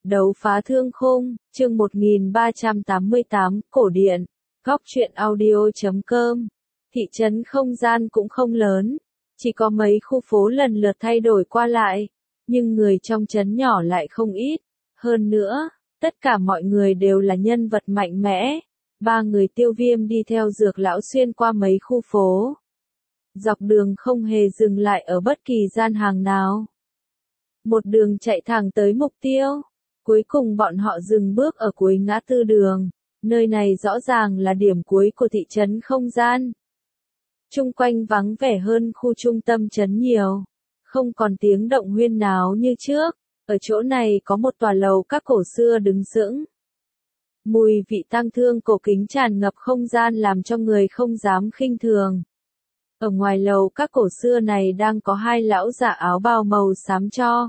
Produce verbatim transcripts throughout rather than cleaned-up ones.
Đấu phá thương khung, chương một nghìn ba trăm tám mươi tám, cổ điển, góc truyện audio chấm com. Thị trấn không gian cũng không lớn, chỉ có mấy khu phố lần lượt thay đổi qua lại, nhưng người trong trấn nhỏ lại không ít. Hơn nữa, tất cả mọi người đều là nhân vật mạnh mẽ. Ba người Tiêu Viêm đi theo Dược lão xuyên qua mấy khu phố. Dọc đường không hề dừng lại ở bất kỳ gian hàng nào. Một đường chạy thẳng tới mục tiêu. Cuối cùng bọn họ dừng bước ở cuối ngã tư đường. Nơi này rõ ràng là điểm cuối của thị trấn không gian. Chung quanh vắng vẻ hơn khu trung tâm trấn nhiều. Không còn tiếng động huyên náo như trước. Ở chỗ này có một tòa lầu các cổ xưa đứng sững. Mùi vị tang thương cổ kính tràn ngập không gian làm cho người không dám khinh thường. Ở ngoài lầu các cổ xưa này đang có hai lão giả áo bào màu xám cho.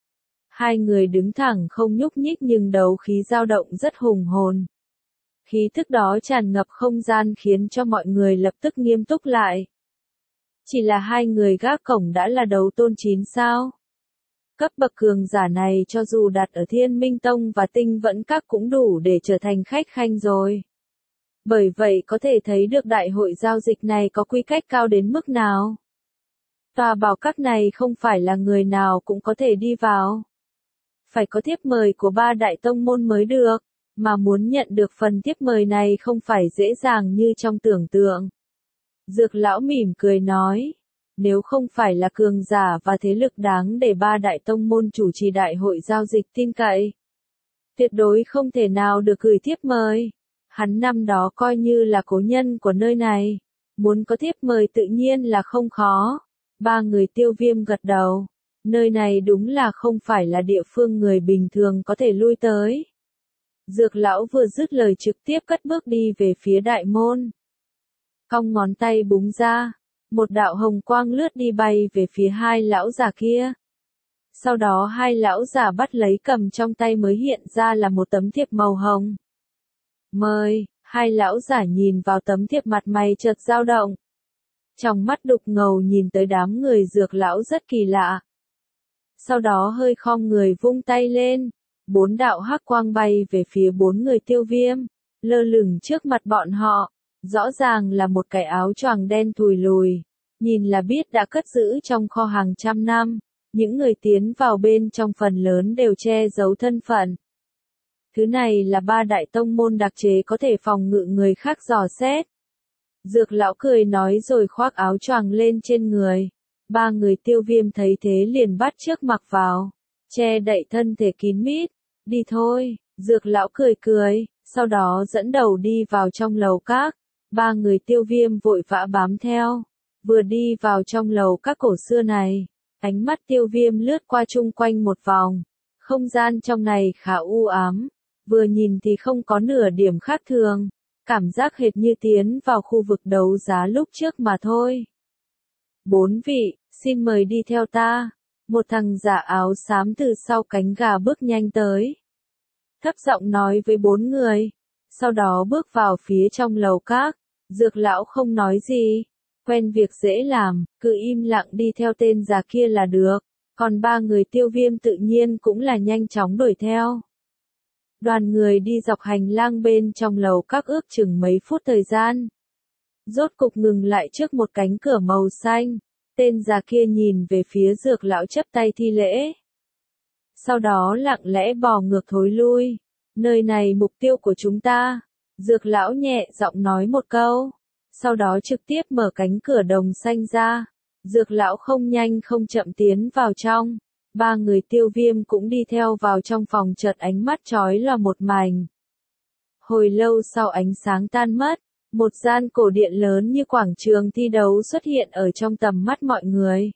Hai người đứng thẳng không nhúc nhích nhưng đấu khí dao động rất hùng hồn. Khí thức đó tràn ngập không gian khiến cho mọi người lập tức nghiêm túc lại. Chỉ là hai người gác cổng đã là đấu tôn chín sao? Cấp bậc cường giả này cho dù đặt ở Thiên Minh Tông và Tinh Vẫn Các cũng đủ để trở thành khách khanh rồi. Bởi vậy có thể thấy được đại hội giao dịch này có quy cách cao đến mức nào. Tòa bảo các này không phải là người nào cũng có thể đi vào. Phải có thiếp mời của ba đại tông môn mới được, mà muốn nhận được phần thiếp mời này không phải dễ dàng như trong tưởng tượng. Dược lão mỉm cười nói, nếu không phải là cường giả và thế lực đáng để ba đại tông môn chủ trì đại hội giao dịch tin cậy, tuyệt đối không thể nào được gửi thiếp mời. Hắn năm đó coi như là cố nhân của nơi này, muốn có thiếp mời tự nhiên là không khó. Ba người Tiêu Viêm gật đầu, nơi này đúng là không phải là địa phương người bình thường có thể lui tới. Dược lão vừa dứt lời trực tiếp cất bước đi về phía đại môn. Cong ngón tay búng ra, một đạo hồng quang lướt đi bay về phía hai lão già kia. Sau đó hai lão già bắt lấy cầm trong tay mới hiện ra là một tấm thiệp màu hồng. Mời, hai lão giả nhìn vào tấm thiệp mặt mày chợt dao động. Trong mắt đục ngầu nhìn tới đám người Dược lão rất kỳ lạ. Sau đó hơi khom người vung tay lên, bốn đạo hắc quang bay về phía bốn người Tiêu Viêm, lơ lửng trước mặt bọn họ, rõ ràng là một cái áo choàng đen thùi lùi, nhìn là biết đã cất giữ trong kho hàng trăm năm, những người tiến vào bên trong phần lớn đều che giấu thân phận. Thứ này là ba đại tông môn đặc chế có thể phòng ngự người khác dò xét. Dược lão cười nói rồi khoác áo choàng lên trên người. Ba người Tiêu Viêm thấy thế liền bắt chước mặc vào, che đậy thân thể kín mít. Đi thôi, Dược lão cười cười, sau đó dẫn đầu đi vào trong lầu các. Ba người Tiêu Viêm vội vã bám theo. Vừa đi vào trong lầu các cổ xưa này, ánh mắt Tiêu Viêm lướt qua chung quanh một vòng. Không gian trong này khá u ám, vừa nhìn thì không có nửa điểm khác thường, cảm giác hệt như tiến vào khu vực đấu giá lúc trước mà thôi. Bốn vị, xin mời đi theo ta. Một thằng giả áo xám từ sau cánh gà bước nhanh tới. Thấp giọng nói với bốn người. Sau đó bước vào phía trong lầu các. Dược lão không nói gì. Quen việc dễ làm, cứ im lặng đi theo tên già kia là được. Còn ba người Tiêu Viêm tự nhiên cũng là nhanh chóng đuổi theo. Đoàn người đi dọc hành lang bên trong lầu các ước chừng mấy phút thời gian. Rốt cục ngừng lại trước một cánh cửa màu xanh. Tên già kia nhìn về phía Dược lão chắp tay thi lễ. Sau đó lặng lẽ bò ngược thối lui. Nơi này mục tiêu của chúng ta. Dược lão nhẹ giọng nói một câu. Sau đó trực tiếp mở cánh cửa đồng xanh ra. Dược lão không nhanh không chậm tiến vào trong. Ba người Tiêu Viêm cũng đi theo vào trong phòng, chợt ánh mắt chói là một mảnh. Hồi lâu sau ánh sáng tan mất. Một gian cổ điện lớn như quảng trường thi đấu xuất hiện ở trong tầm mắt mọi người.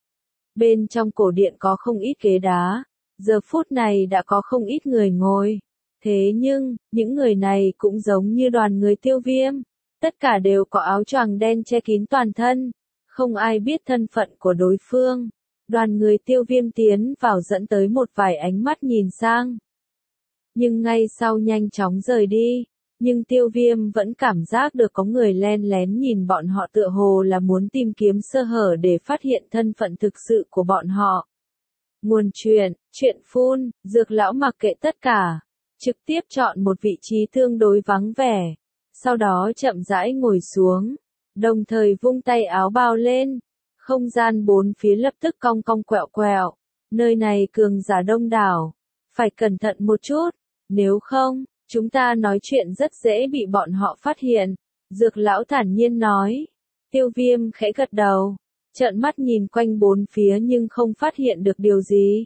Bên trong cổ điện có không ít ghế đá, giờ phút này đã có không ít người ngồi. Thế nhưng, những người này cũng giống như đoàn người Tiêu Viêm. Tất cả đều có áo choàng đen che kín toàn thân. Không ai biết thân phận của đối phương. Đoàn người Tiêu Viêm tiến vào dẫn tới một vài ánh mắt nhìn sang. Nhưng ngay sau nhanh chóng rời đi. Nhưng Tiêu Viêm vẫn cảm giác được có người len lén nhìn bọn họ, tựa hồ là muốn tìm kiếm sơ hở để phát hiện thân phận thực sự của bọn họ. Nguồn chuyện, chuyện phun, Dược lão mặc kệ tất cả, trực tiếp chọn một vị trí tương đối vắng vẻ, sau đó chậm rãi ngồi xuống, đồng thời vung tay áo bao lên, không gian bốn phía lập tức cong cong quẹo quẹo, nơi này cường giả đông đảo, phải cẩn thận một chút, nếu không, chúng ta nói chuyện rất dễ bị bọn họ phát hiện, Dược lão thản nhiên nói. Tiêu Viêm khẽ gật đầu, trợn mắt nhìn quanh bốn phía nhưng không phát hiện được điều gì.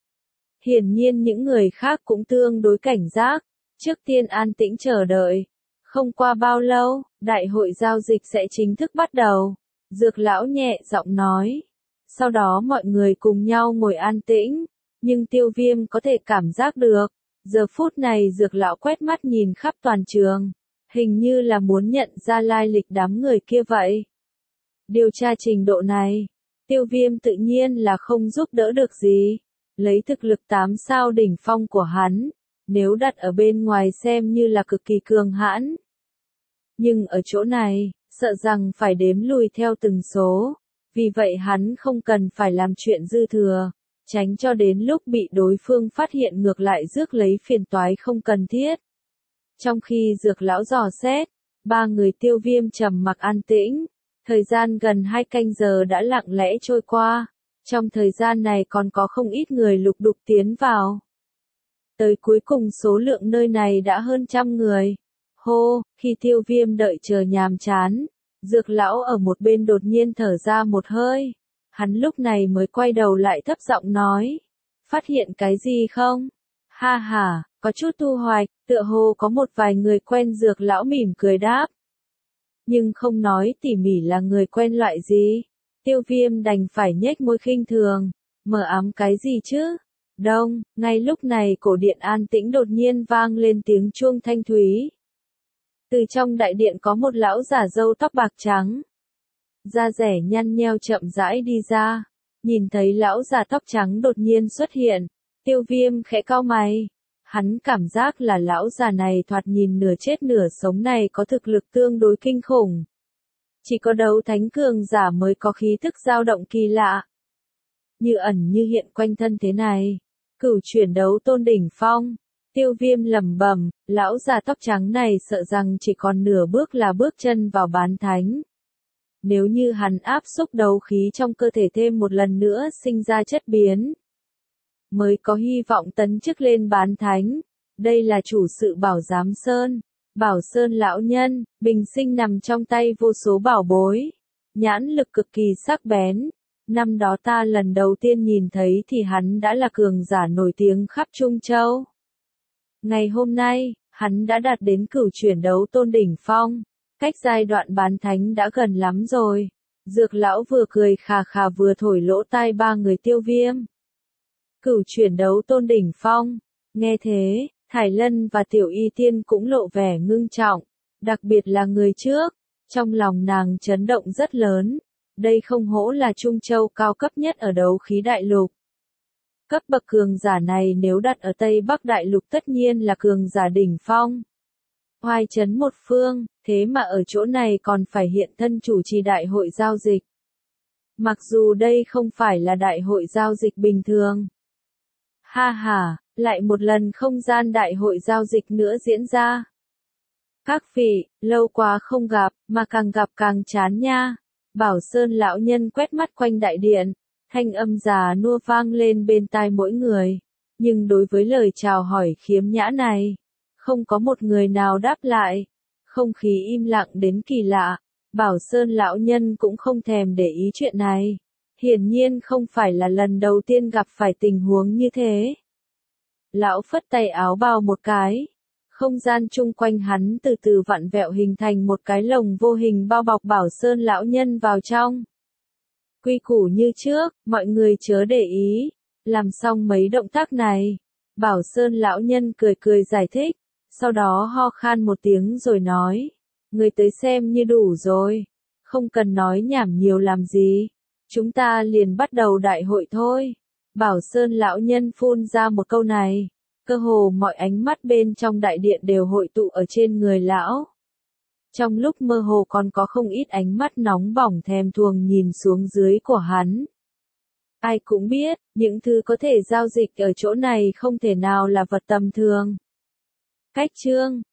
Hiển nhiên những người khác cũng tương đối cảnh giác, trước tiên an tĩnh chờ đợi. Không qua bao lâu, đại hội giao dịch sẽ chính thức bắt đầu. Dược lão nhẹ giọng nói. Sau đó mọi người cùng nhau ngồi an tĩnh, nhưng Tiêu Viêm có thể cảm giác được. Giờ phút này Dược lão quét mắt nhìn khắp toàn trường, hình như là muốn nhận ra lai lịch đám người kia vậy. Điều tra trình độ này, Tiêu Viêm tự nhiên là không giúp đỡ được gì. Lấy thực lực tám sao đỉnh phong của hắn, nếu đặt ở bên ngoài xem như là cực kỳ cường hãn. Nhưng ở chỗ này, sợ rằng phải đếm lùi theo từng số, vì vậy hắn không cần phải làm chuyện dư thừa, tránh cho đến lúc bị đối phương phát hiện ngược lại rước lấy phiền toái không cần thiết. Trong khi Dược lão dò xét, ba người Tiêu Viêm trầm mặc an tĩnh, thời gian gần hai canh giờ đã lặng lẽ trôi qua. Trong thời gian này còn có không ít người lục đục tiến vào. Tới cuối cùng số lượng nơi này đã hơn trăm người. Hô, khi Tiêu Viêm đợi chờ nhàm chán, Dược lão ở một bên đột nhiên thở ra một hơi. Hắn lúc này mới quay đầu lại thấp giọng nói. Phát hiện cái gì không? Ha ha, có chút thu hoạch, tựa hồ có một vài người quen. Dược lão mỉm cười đáp. Nhưng không nói tỉ mỉ là người quen loại gì. Tiêu Viêm đành phải nhếch môi khinh thường, mờ ám cái gì chứ? Đông, ngay lúc này cổ điện an tĩnh đột nhiên vang lên tiếng chuông thanh thúy. Từ trong đại điện có một lão giả râu tóc bạc trắng, da rẻ nhăn nheo chậm rãi đi ra, nhìn thấy lão già tóc trắng đột nhiên xuất hiện, Tiêu Viêm khẽ cau mày. Hắn cảm giác là lão già này thoạt nhìn nửa chết nửa sống này có thực lực tương đối kinh khủng. Chỉ có đấu thánh cường giả mới có khí thức dao động kỳ lạ. Như ẩn như hiện quanh thân thế này. Cửu chuyển đấu tôn đỉnh phong. Tiêu Viêm lẩm bẩm, lão già tóc trắng này sợ rằng chỉ còn nửa bước là bước chân vào bán thánh. Nếu như hắn áp xúc đấu khí trong cơ thể thêm một lần nữa sinh ra chất biến, mới có hy vọng tấn chức lên bán thánh. Đây là chủ sự Bảo Giám Sơn. Bảo Sơn lão nhân, bình sinh nằm trong tay vô số bảo bối. Nhãn lực cực kỳ sắc bén. Năm đó ta lần đầu tiên nhìn thấy thì hắn đã là cường giả nổi tiếng khắp Trung Châu. Ngày hôm nay, hắn đã đạt đến cửu chuyển đấu tôn đỉnh phong. Cách giai đoạn bán thánh đã gần lắm rồi. Dược lão vừa cười khà khà vừa thổi lỗ tai ba người Tiêu Viêm. Cửu chuyển đấu tôn đỉnh phong. Nghe thế, Thải Lân và Tiểu Y Tiên cũng lộ vẻ ngưng trọng, đặc biệt là người trước, trong lòng nàng chấn động rất lớn. Đây không hổ là Trung Châu cao cấp nhất ở đấu khí đại lục. Cấp bậc cường giả này nếu đặt ở Tây Bắc đại lục tất nhiên là cường giả đỉnh phong. Oai chấn một phương, thế mà ở chỗ này còn phải hiện thân chủ trì đại hội giao dịch. Mặc dù đây không phải là đại hội giao dịch bình thường. Ha ha, lại một lần không gian đại hội giao dịch nữa diễn ra. Các vị, lâu quá không gặp, mà càng gặp càng chán nha. Bảo Sơn lão nhân quét mắt quanh đại điện, thanh âm già nua vang lên bên tai mỗi người. Nhưng đối với lời chào hỏi khiếm nhã này, không có một người nào đáp lại. Không khí im lặng đến kỳ lạ, Bảo Sơn lão nhân cũng không thèm để ý chuyện này. Hiển nhiên không phải là lần đầu tiên gặp phải tình huống như thế. Lão phất tay áo bào một cái. Không gian chung quanh hắn từ từ vặn vẹo hình thành một cái lồng vô hình bao bọc Bảo Sơn lão nhân vào trong. Quy củ như trước, mọi người chớ để ý. Làm xong mấy động tác này, Bảo Sơn lão nhân cười cười giải thích, sau đó ho khan một tiếng rồi nói, người tới xem như đủ rồi, không cần nói nhảm nhiều làm gì, chúng ta liền bắt đầu đại hội thôi. Bảo Sơn lão nhân phun ra một câu này, cơ hồ mọi ánh mắt bên trong đại điện đều hội tụ ở trên người lão. Trong lúc mơ hồ còn có không ít ánh mắt nóng bỏng thèm thuồng nhìn xuống dưới của hắn. Ai cũng biết, những thứ có thể giao dịch ở chỗ này không thể nào là vật tầm thường. Cách chương